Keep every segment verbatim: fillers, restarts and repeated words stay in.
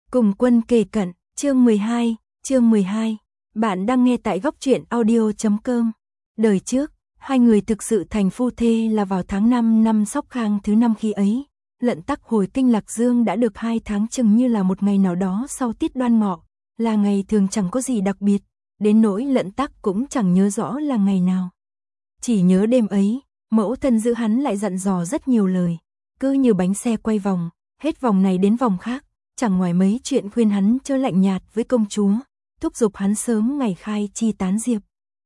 Cùng quân kề cận, chương mười hai, chương mười hai. Bạn đang nghe tại góc truyện audio chấm com. Đời trước, hai người thực sự thành phu thê là vào tháng năm năm Sóc Khang thứ năm khi ấy. Lận Tắc hồi kinh Lạc Dương đã được hai tháng, chừng như là một ngày nào đó sau tiết Đoan Ngọ, là ngày thường chẳng có gì đặc biệt, đến nỗi Lận Tắc cũng chẳng nhớ rõ là ngày nào. Chỉ nhớ đêm ấy, mẫu thân giữ hắn lại dặn dò rất nhiều lời, cứ như bánh xe quay vòng, hết vòng này đến vòng khác, chẳng ngoài mấy chuyện khuyên hắn chớ lạnh nhạt với công chúa, thúc giục hắn sớm ngày khai chi tán diệp.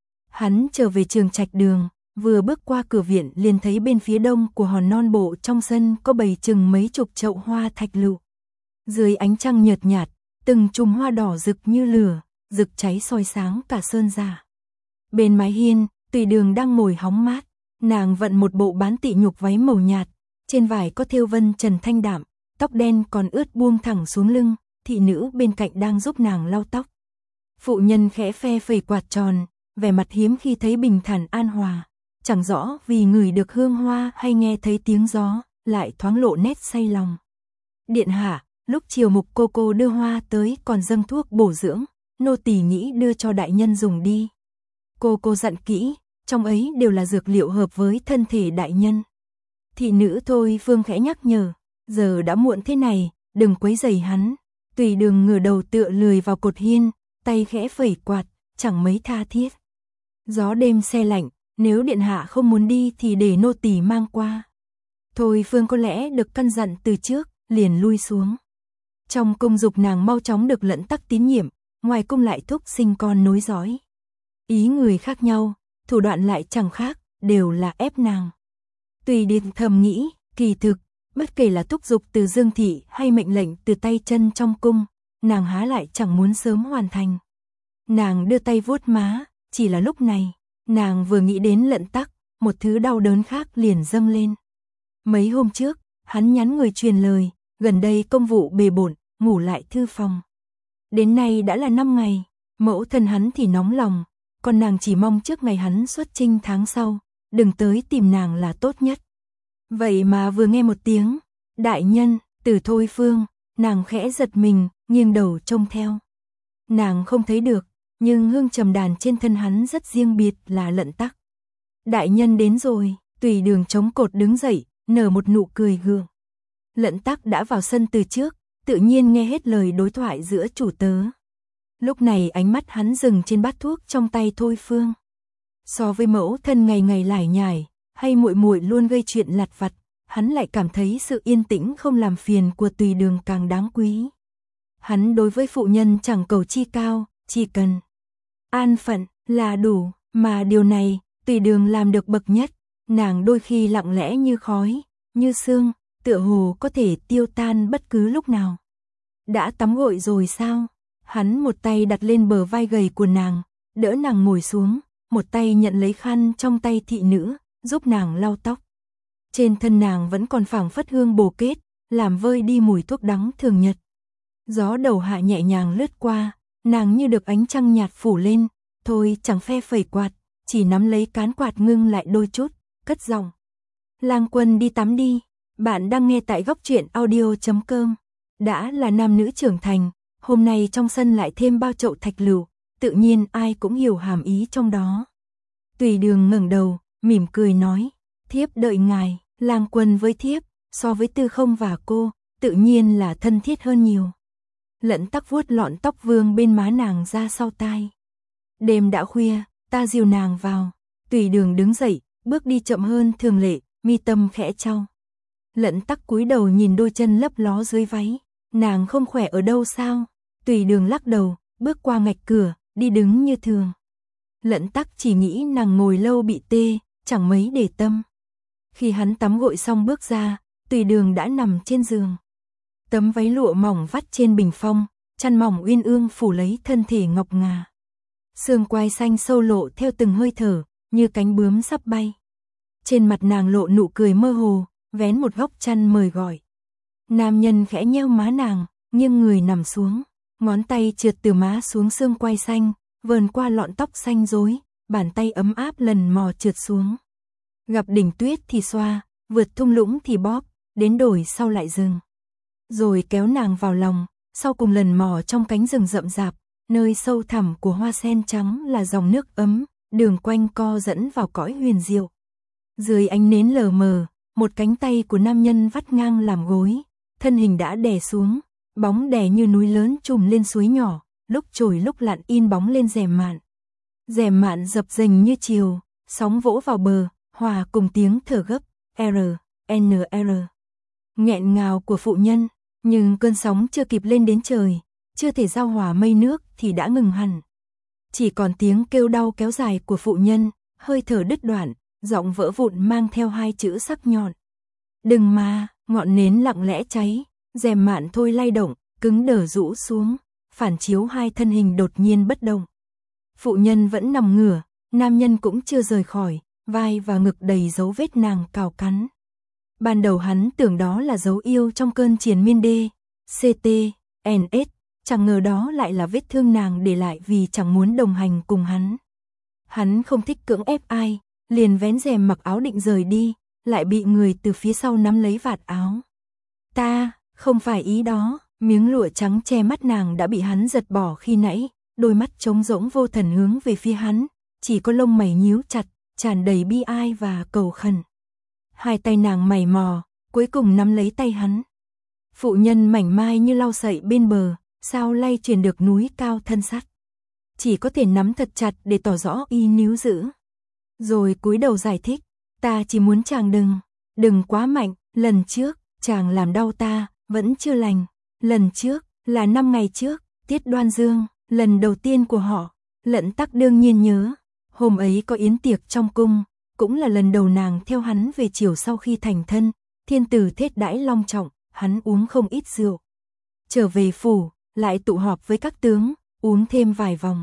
Hắn trở về Trường Trạch Đường, vừa bước qua cửa viện liền thấy bên phía đông của hòn non bộ trong sân có bày chừng mấy chục chậu hoa thạch lựu. Dưới ánh trăng nhợt nhạt, từng chùm hoa đỏ rực như lửa, rực cháy soi sáng cả sơn giả. Bên mái hiên, Tùy Đường đang ngồi hóng mát, nàng vận một bộ bán tị nhục váy màu nhạt, trên vải có thêu vân trần thanh đạm, tóc đen còn ướt buông thẳng xuống lưng, thị nữ bên cạnh đang giúp nàng lau tóc. Phụ nhân khẽ phe phẩy quạt tròn, vẻ mặt hiếm khi thấy bình thản an hòa, chẳng rõ vì ngửi được hương hoa hay nghe thấy tiếng gió, lại thoáng lộ nét say lòng. Điện hạ, lúc chiều mục cô cô đưa hoa tới còn dâng thuốc bổ dưỡng, nô tỳ nghĩ đưa cho đại nhân dùng đi. Cô cô dặn kỹ, trong ấy đều là dược liệu hợp với thân thể đại nhân. Thị nữ Thôi Phương khẽ nhắc nhở, giờ đã muộn thế này, đừng quấy rầy hắn. Tùy Đường ngửa đầu tựa lười vào cột hiên, tay khẽ phẩy quạt, chẳng mấy tha thiết. Gió đêm se lạnh, nếu điện hạ không muốn đi thì để nô tỳ mang qua. Thôi Phương có lẽ được căn dặn từ trước, liền lui xuống. Trong cung dục nàng mau chóng được Lận Tắc tín nhiệm, ngoài cung lại thúc sinh con nối dõi. Ý người khác nhau, thủ đoạn lại chẳng khác, đều là ép nàng. Tùy Điền thầm nghĩ, kỳ thực, bất kể là thúc giục từ Dương thị hay mệnh lệnh từ tay chân trong cung, nàng há lại chẳng muốn sớm hoàn thành. Nàng đưa tay vuốt má, chỉ là lúc này, nàng vừa nghĩ đến Lận Tắc, một thứ đau đớn khác liền dâng lên. Mấy hôm trước, hắn nhắn người truyền lời, gần đây công vụ bề bộn, ngủ lại thư phòng. Đến nay đã là năm ngày, mẫu thân hắn thì nóng lòng, còn nàng chỉ mong trước ngày hắn xuất chinh tháng sau, đừng tới tìm nàng là tốt nhất. Vậy mà vừa nghe một tiếng, đại nhân, từ Thôi Phương, nàng khẽ giật mình, nghiêng đầu trông theo. Nàng không thấy được, nhưng hương trầm đàn trên thân hắn rất riêng biệt là Lận Tắc. Đại nhân đến rồi, Tùy Đường chống cột đứng dậy, nở một nụ cười gượng. Lận Tắc đã vào sân từ trước, tự nhiên nghe hết lời đối thoại giữa chủ tớ. Lúc này ánh mắt hắn dừng trên bát thuốc trong tay Thôi Phương. So với mẫu thân ngày ngày lải nhải, hay muội muội luôn gây chuyện lặt vặt, hắn lại cảm thấy sự yên tĩnh không làm phiền của Tùy Đường càng đáng quý. Hắn đối với phụ nhân chẳng cầu chi cao, chỉ cần an phận là đủ, mà điều này Tùy Đường làm được bậc nhất. Nàng đôi khi lặng lẽ như khói, như sương, tựa hồ có thể tiêu tan bất cứ lúc nào. Đã tắm gội rồi sao? Hắn một tay đặt lên bờ vai gầy của nàng, đỡ nàng ngồi xuống, một tay nhận lấy khăn trong tay thị nữ, giúp nàng lau tóc. Trên thân nàng vẫn còn phảng phất hương bồ kết, làm vơi đi mùi thuốc đắng thường nhật. Gió đầu hạ nhẹ nhàng lướt qua, nàng như được ánh trăng nhạt phủ lên, thôi chẳng phe phẩy quạt, chỉ nắm lấy cán quạt ngưng lại đôi chút, cất giọng. Lang Quân đi tắm đi, bạn đang nghe tại góc truyện audio chấm com. Đã là nam nữ trưởng thành, hôm nay trong sân lại thêm bao chậu thạch lựu, tự nhiên ai cũng hiểu hàm ý trong đó. Tùy Đường ngẩng đầu, mỉm cười nói, thiếp đợi ngài. Lang Quân với thiếp, so với Tư Không và cô, tự nhiên là thân thiết hơn nhiều. Lận Tắc vuốt lọn tóc vương bên má nàng ra sau tai. Đêm đã khuya, ta dìu nàng vào. Tùy Đường đứng dậy, bước đi chậm hơn thường lệ, mi tâm khẽ chau. Lận Tắc cúi đầu nhìn đôi chân lấp ló dưới váy, nàng không khỏe ở đâu sao? Tùy Đường lắc đầu, bước qua ngạch cửa, đi đứng như thường. Lận Tắc chỉ nghĩ nàng ngồi lâu bị tê, chẳng mấy để tâm. Khi hắn tắm gội xong bước ra, Tùy Đường đã nằm trên giường. Tấm váy lụa mỏng vắt trên bình phong, chăn mỏng uyên ương phủ lấy thân thể ngọc ngà. Xương quai xanh sâu lộ theo từng hơi thở, như cánh bướm sắp bay. Trên mặt nàng lộ nụ cười mơ hồ, vén một góc chăn mời gọi. Nam nhân khẽ nheo má nàng, nghiêng người nằm xuống, ngón tay trượt từ má xuống xương quai xanh, vờn qua lọn tóc xanh rối, bàn tay ấm áp lần mò trượt xuống. Gặp đỉnh tuyết thì xoa, vượt thung lũng thì bóp, đến đồi sau lại dừng. Rồi kéo nàng vào lòng, sau cùng lần mò trong cánh rừng rậm rạp, nơi sâu thẳm của hoa sen trắng là dòng nước ấm, đường quanh co dẫn vào cõi huyền diệu. Dưới ánh nến lờ mờ, một cánh tay của nam nhân vắt ngang làm gối, thân hình đã đè xuống, bóng đè như núi lớn trùm lên suối nhỏ, lúc trồi lúc lặn in bóng lên rèm mạn. Rèm mạn dập dềnh như chiều, sóng vỗ vào bờ, hòa cùng tiếng thở gấp, R, N R. Nghẹn ngào của phụ nhân, nhưng cơn sóng chưa kịp lên đến trời, chưa thể giao hòa mây nước thì đã ngừng hẳn. Chỉ còn tiếng kêu đau kéo dài của phụ nhân, hơi thở đứt đoạn, giọng vỡ vụn mang theo hai chữ sắc nhọn. Đừng mà, ngọn nến lặng lẽ cháy, rèm mạn thôi lay động, cứng đờ rũ xuống, phản chiếu hai thân hình đột nhiên bất động. Phụ nhân vẫn nằm ngửa, nam nhân cũng chưa rời khỏi, vai và ngực đầy dấu vết nàng cào cắn. Ban đầu hắn tưởng đó là dấu yêu trong cơn triền miên D, C T, N S, chẳng ngờ đó lại là vết thương nàng để lại vì chẳng muốn đồng hành cùng hắn. Hắn không thích cưỡng ép ai, liền vén rèm mặc áo định rời đi, lại bị người từ phía sau nắm lấy vạt áo. Ta, không phải ý đó, miếng lụa trắng che mắt nàng đã bị hắn giật bỏ khi nãy, đôi mắt trống rỗng vô thần hướng về phía hắn, chỉ có lông mày nhíu chặt, tràn đầy bi ai và cầu khẩn. Hai tay nàng mày mò, cuối cùng nắm lấy tay hắn. Phụ nhân mảnh mai như lau sậy bên bờ, sao lay chuyển được núi cao thân sắt. Chỉ có thể nắm thật chặt để tỏ rõ ý níu giữ. Rồi cúi đầu giải thích, ta chỉ muốn chàng đừng, đừng quá mạnh, lần trước, chàng làm đau ta, vẫn chưa lành. Lần trước, là năm ngày trước, Tiết Đoan Dương, lần đầu tiên của họ, Lận Tắc đương nhiên nhớ. Hôm ấy có yến tiệc trong cung, cũng là lần đầu nàng theo hắn về chiều sau khi thành thân, thiên tử thết đãi long trọng, hắn uống không ít rượu. Trở về phủ, lại tụ họp với các tướng, uống thêm vài vòng.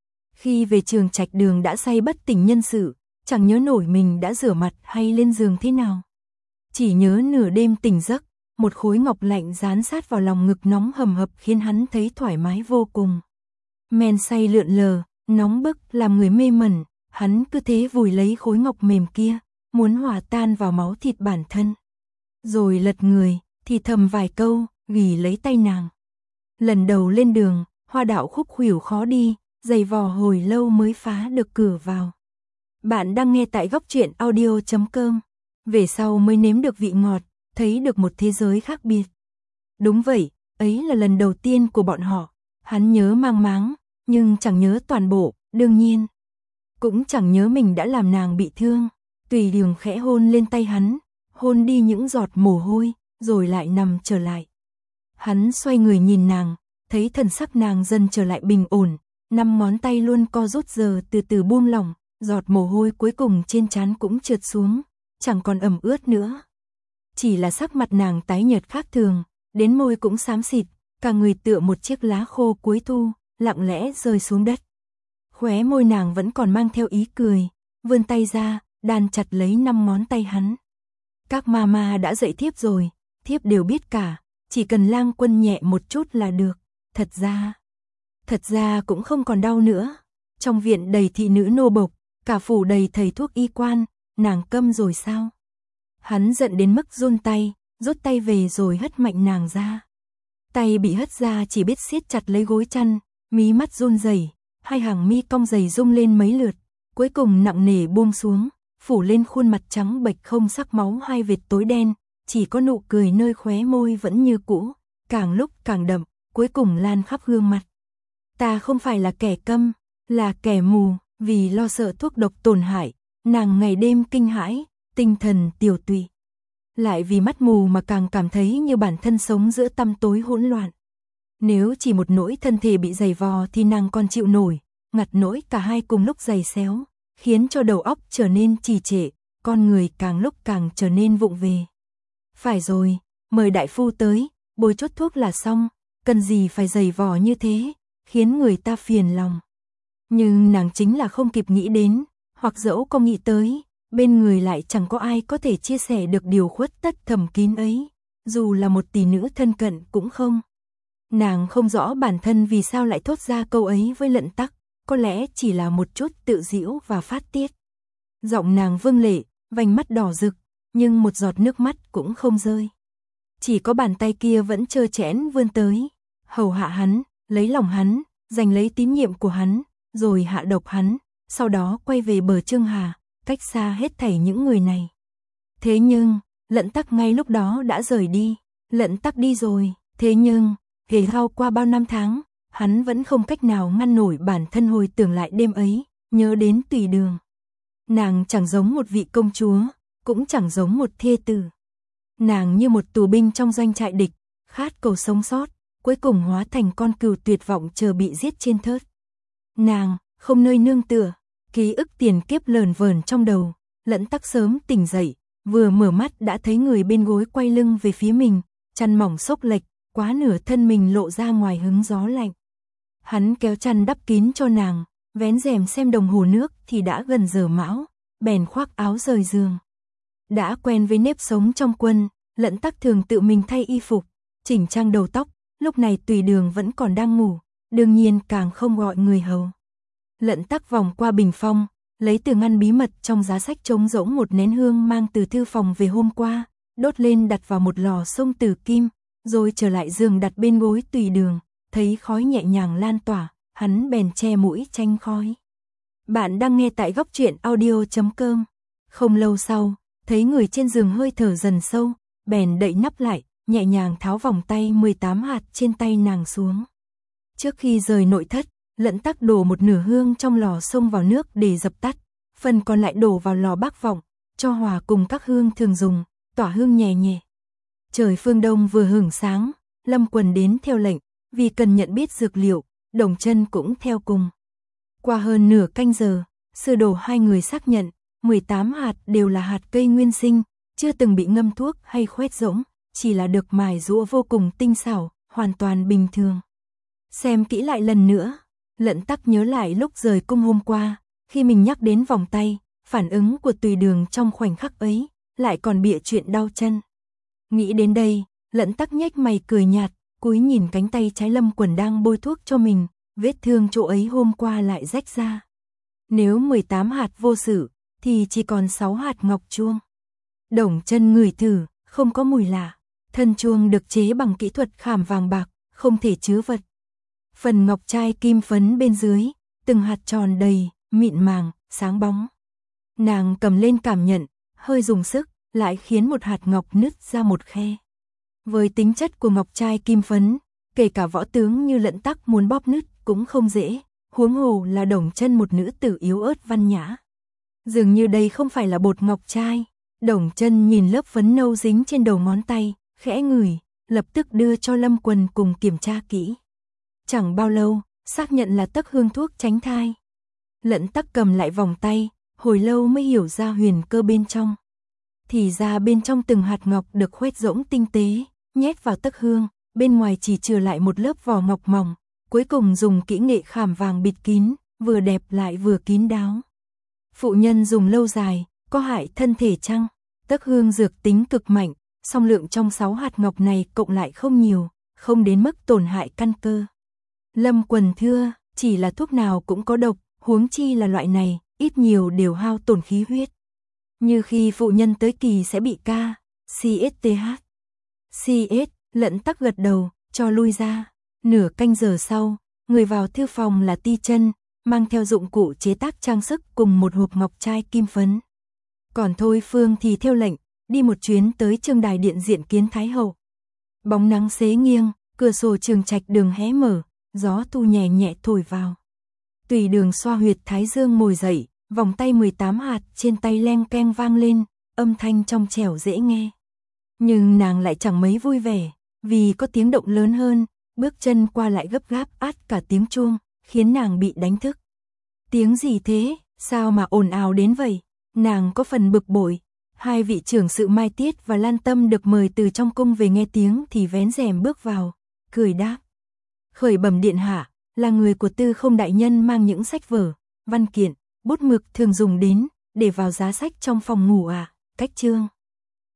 Khi về Trường Trạch Đường đã say bất tỉnh nhân sự, chẳng nhớ nổi mình đã rửa mặt hay lên giường thế nào. Chỉ nhớ nửa đêm tỉnh giấc, một khối ngọc lạnh dán sát vào lòng ngực nóng hầm hập khiến hắn thấy thoải mái vô cùng. Men say lượn lờ, nóng bức làm người mê mẩn, hắn cứ thế vùi lấy khối ngọc mềm kia, muốn hòa tan vào máu thịt bản thân. Rồi lật người, thì thầm vài câu, ghì lấy tay nàng. Lần đầu lên đường, hoa đạo khúc khuỷu khó đi, giày vò hồi lâu mới phá được cửa vào. Bạn đang nghe tại góc truyện audio chấm com. Về sau mới nếm được vị ngọt, thấy được một thế giới khác biệt. Đúng vậy, ấy là lần đầu tiên của bọn họ. Hắn nhớ mang máng, nhưng chẳng nhớ toàn bộ, đương nhiên. Cũng chẳng nhớ mình đã làm nàng bị thương. Tùy Đường khẽ hôn lên tay hắn, hôn đi những giọt mồ hôi, rồi lại nằm trở lại. Hắn xoay người nhìn nàng, thấy thần sắc nàng dần trở lại bình ổn, năm ngón tay luôn co rút giờ từ từ buông lỏng, giọt mồ hôi cuối cùng trên trán cũng trượt xuống, chẳng còn ẩm ướt nữa. Chỉ là sắc mặt nàng tái nhợt khác thường, đến môi cũng xám xịt, cả người tựa một chiếc lá khô cuối thu, lặng lẽ rơi xuống đất. Khóe môi nàng vẫn còn mang theo ý cười, vươn tay ra, đan chặt lấy năm ngón tay hắn. Các mama đã dạy thiếp rồi, thiếp đều biết cả, chỉ cần Lang Quân nhẹ một chút là được. Thật ra, thật ra cũng không còn đau nữa. Trong viện đầy thị nữ nô bộc, cả phủ đầy thầy thuốc y quan, nàng câm rồi sao? Hắn giận đến mức run tay, rút tay về rồi hất mạnh nàng ra. Tay bị hất ra chỉ biết siết chặt lấy gối chăn, mí mắt run rẩy, hai hàng mi cong dày rung lên mấy lượt, cuối cùng nặng nề buông xuống, phủ lên khuôn mặt trắng bệch không sắc máu hai vệt tối đen, chỉ có nụ cười nơi khóe môi vẫn như cũ, càng lúc càng đậm, cuối cùng lan khắp gương mặt. Ta không phải là kẻ câm, là kẻ mù, vì lo sợ thuốc độc tổn hại, nàng ngày đêm kinh hãi, tinh thần tiều tụy. Lại vì mắt mù mà càng cảm thấy như bản thân sống giữa tăm tối hỗn loạn. Nếu chỉ một nỗi thân thể bị giày vò thì nàng còn chịu nổi, ngặt nỗi cả hai cùng lúc giày xéo, khiến cho đầu óc trở nên trì trệ, con người càng lúc càng trở nên vụng về. Phải rồi, mời đại phu tới, bôi chốt thuốc là xong, cần gì phải giày vò như thế, khiến người ta phiền lòng. Nhưng nàng chính là không kịp nghĩ đến, hoặc dẫu có nghĩ tới, bên người lại chẳng có ai có thể chia sẻ được điều khuất tất thầm kín ấy, dù là một tỷ nữ thân cận cũng không. Nàng không rõ bản thân vì sao lại thốt ra câu ấy với Lận Tắc, có lẽ chỉ là một chút tự giễu và phát tiết. Giọng nàng vương lệ, vành mắt đỏ rực, nhưng một giọt nước mắt cũng không rơi. Chỉ có bàn tay kia vẫn trơ trẽn vươn tới. hầu hạ hắn, lấy lòng hắn, giành lấy tín nhiệm của hắn, rồi hạ độc hắn, sau đó quay về bờ Trương Hà, cách xa hết thảy những người này. Thế nhưng, Lận Tắc ngay lúc đó đã rời đi, Lận Tắc đi rồi, thế nhưng, ghề gao qua bao năm tháng, hắn vẫn không cách nào ngăn nổi bản thân hồi tưởng lại đêm ấy, nhớ đến Tùy Đường. Nàng chẳng giống một vị công chúa, cũng chẳng giống một thê tử. Nàng như một tù binh trong doanh trại địch, khát cầu sống sót, cuối cùng hóa thành con cừu tuyệt vọng chờ bị giết trên thớt. Nàng, không nơi nương tựa, ký ức tiền kiếp lờn vờn trong đầu, Lận Tắc sớm tỉnh dậy, vừa mở mắt đã thấy người bên gối quay lưng về phía mình, chăn mỏng xốc lệch, quá nửa thân mình lộ ra ngoài hứng gió lạnh. Hắn kéo chăn đắp kín cho nàng, vén rèm xem đồng hồ nước thì đã gần giờ mão, bèn khoác áo rời giường. Đã quen với nếp sống trong quân, Lận Tắc thường tự mình thay y phục, chỉnh trang đầu tóc, lúc này Tùy Đường vẫn còn đang ngủ, đương nhiên càng không gọi người hầu. Lận Tắc vòng qua bình phong, lấy từ ngăn bí mật trong giá sách trống rỗng một nén hương mang từ thư phòng về hôm qua, đốt lên đặt vào một lò xông tử kim, rồi trở lại giường đặt bên gối Tùy Đường, thấy khói nhẹ nhàng lan tỏa, hắn bèn che mũi tránh khói. Bạn đang nghe tại góc truyện audio chấm com. Không lâu sau, thấy người trên giường hơi thở dần sâu, bèn đậy nắp lại, nhẹ nhàng tháo vòng tay mười tám hạt trên tay nàng xuống. Trước khi rời nội thất, Lận Tắc đổ một nửa hương trong lò xông vào nước để dập tắt, phần còn lại đổ vào lò bác vọng, cho hòa cùng các hương thường dùng, tỏa hương nhẹ nhẹ. Trời phương đông vừa hửng sáng, Lâm Quần đến theo lệnh, vì cần nhận biết dược liệu, Đồng Chân cũng theo cùng. Qua hơn nửa canh giờ, sư đồ hai người xác nhận, mười tám hạt đều là hạt cây nguyên sinh, chưa từng bị ngâm thuốc hay khoét rỗng, chỉ là được mài giũa vô cùng tinh xảo, hoàn toàn bình thường. Xem kỹ lại lần nữa, Lận Tắc nhớ lại lúc rời cung hôm qua, khi mình nhắc đến vòng tay, phản ứng của Tùy Đường trong khoảnh khắc ấy, lại còn bịa chuyện đau chân. Nghĩ đến đây, Lận Tắc nhếch mày cười nhạt, cúi nhìn cánh tay trái Lâm Quần đang bôi thuốc cho mình, vết thương chỗ ấy hôm qua lại rách ra. Nếu mười tám hạt vô sự, thì chỉ còn sáu hạt ngọc chuông. Đồng Chân ngửi thử, không có mùi lạ, thân chuông được chế bằng kỹ thuật khảm vàng bạc, không thể chứa vật. Phần ngọc trai kim phấn bên dưới, từng hạt tròn đầy, mịn màng, sáng bóng. Nàng cầm lên cảm nhận, hơi dùng sức, lại khiến một hạt ngọc nứt ra một khe. Với tính chất của ngọc trai kim phấn, kể cả võ tướng như Lận Tắc muốn bóp nứt cũng không dễ, huống hồ là Đồng Chân một nữ tử yếu ớt văn nhã. Dường như đây không phải là bột ngọc trai. Đồng Chân nhìn lớp phấn nâu dính trên đầu ngón tay, khẽ ngửi, lập tức đưa cho Lâm Quần cùng kiểm tra kỹ. Chẳng bao lâu, xác nhận là tấc hương thuốc tránh thai. Lận Tắc cầm lại vòng tay, hồi lâu mới hiểu ra huyền cơ bên trong. Thì ra bên trong từng hạt ngọc được khoét rỗng tinh tế, nhét vào tấc hương, bên ngoài chỉ chừa lại một lớp vỏ ngọc mỏng, cuối cùng dùng kỹ nghệ khảm vàng bịt kín, vừa đẹp lại vừa kín đáo. Phụ nhân dùng lâu dài, có hại thân thể chăng? Tấc hương dược tính cực mạnh, song lượng trong sáu hạt ngọc này cộng lại không nhiều, không đến mức tổn hại căn cơ. Lâm Quần thưa, chỉ là thuốc nào cũng có độc, huống chi là loại này, ít nhiều đều hao tổn khí huyết. Như khi phụ nhân tới kỳ sẽ bị ca, xê ét tê hát. xê ét, Lận Tắc gật đầu, cho lui ra. Nửa canh giờ sau, người vào thư phòng là Ti Chân, mang theo dụng cụ chế tác trang sức cùng một hộp ngọc trai kim phấn. Còn Thôi Phương thì theo lệnh, đi một chuyến tới Trương Đài điện diện kiến Thái hậu. Bóng nắng xế nghiêng, cửa sổ trường trạch đường hé mở, gió thu nhẹ nhẹ thổi vào. Tùy Đường xoa huyệt thái dương ngồi dậy, vòng tay mười tám hạt trên tay leng keng vang lên, âm thanh trong trẻo dễ nghe. Nhưng nàng lại chẳng mấy vui vẻ, vì có tiếng động lớn hơn, bước chân qua lại gấp gáp át cả tiếng chuông, khiến nàng bị đánh thức. Tiếng gì thế, sao mà ồn ào đến vậy? Nàng có phần bực bội. Hai vị trưởng sự Mai Tiết và Lan Tâm được mời từ trong cung về nghe tiếng thì vén rèm bước vào, cười đáp. Khởi bẩm điện hạ, là người của Tư Không đại nhân mang những sách vở, văn kiện, bút mực thường dùng đến để vào giá sách trong phòng ngủ à, cách chương.